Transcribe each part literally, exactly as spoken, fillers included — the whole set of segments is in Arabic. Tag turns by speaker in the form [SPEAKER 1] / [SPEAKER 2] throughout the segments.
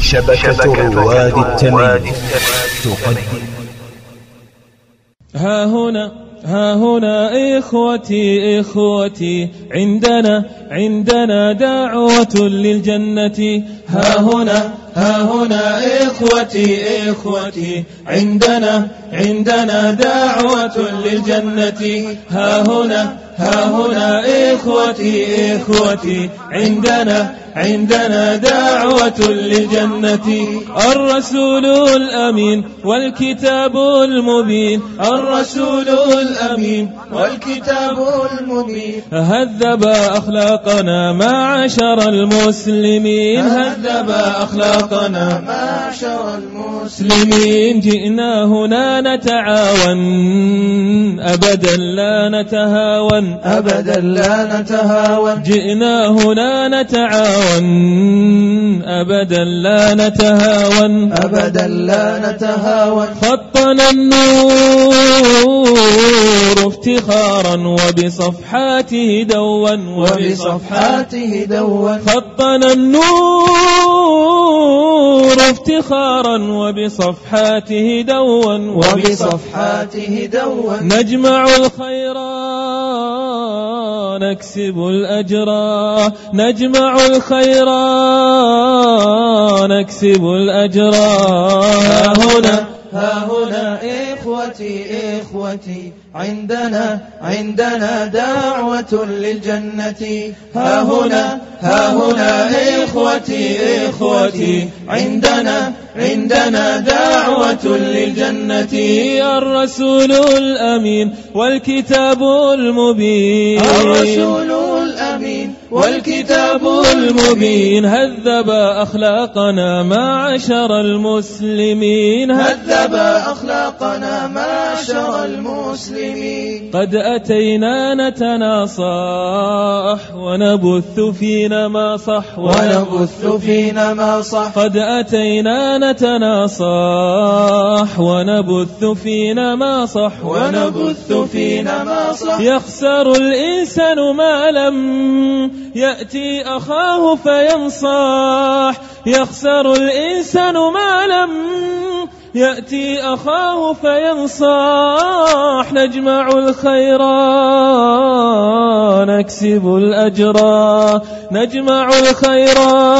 [SPEAKER 1] شبكة رواد التمييز تقدم.
[SPEAKER 2] ها هنا ها هنا إخوتي إخوتي عندنا عندنا دعوة للجنة. ها هنا ها هنا إخوتي إخوتي عندنا عندنا دعوة للجنة. ها هنا ها هنا إخوتي إخوتي عندنا عندنا دعوة للجنة. الرسول الأمين والكتاب المبين الرسول الأمين والكتاب المبين هذب أخلاقنا معشر المسلمين هذب أخلاقنا معشر المسلمين. جئنا هنا نتعاون أبدا لا نتهاون أبدا لا نتهاون. جئنا هنا نتعاون أبدا لا نتهاون أبدا لا نتهاون. خطنا النور افتخارا وبصفحاته دون وبصفحاته دون. خطنا النور افتخارا وبصفحاته دون وبصفحاته دون. نجمع الخيرات نكسب الأجر نجمع الخير نكسب الأجر. ها هنا ها هنا إخوتي إخوتي عندنا عندنا دعوة للجنة. ها هنا ها هنا إخوتي إخوتي عندنا عندنا دعوة للجنة. الرسول الأمين والكتاب المبين الرسول الأمين والكتاب المبين هذب أخلاقنا معشر المسلمين هذب أخلاقنا معشر المسلمين. قد أتينا نتناصح ونبث فينا ما صح ونبث فينا ما صح. قد أتينا نتناصح ونبث فينا ما صح ونبث فينا ما صح. يخسر الإنسان ما لم يأتي أخاه فينصح يخسر الإنسان ما لم يأتي أخاه فينصح. نجمع الخير نكسب الأجر نجمع الخير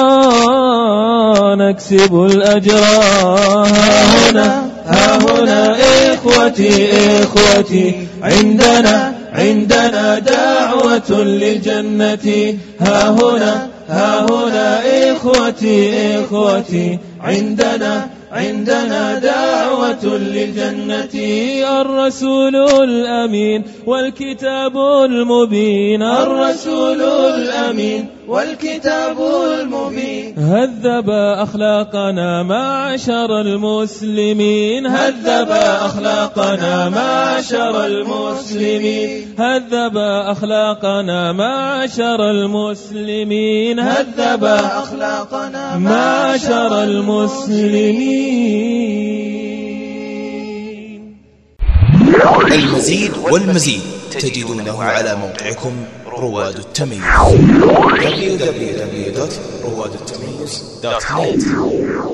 [SPEAKER 2] نكسب الأجر. ها هنا ها هنا إخوتي إخوتي عندنا عندنا دعوة للجنة. ها هنا ها هنا إخوتي إخوتي عندنا عندنا دعوة للجنة. الرسول الأمين والكتاب المبين الرسول الأمين والكتاب المبين هذب أخلاقنا معشر المسلمين هذب أخلاقنا معشر المسلمين هذب أخلاقنا معشر المسلمين هذب أخلاقنا معشر المسلمين.
[SPEAKER 1] المزيد والمزيد تجدونه على موقعكم رواد التمييز دبليو دبليو دبليو دوت رواد التمييز دوت نت.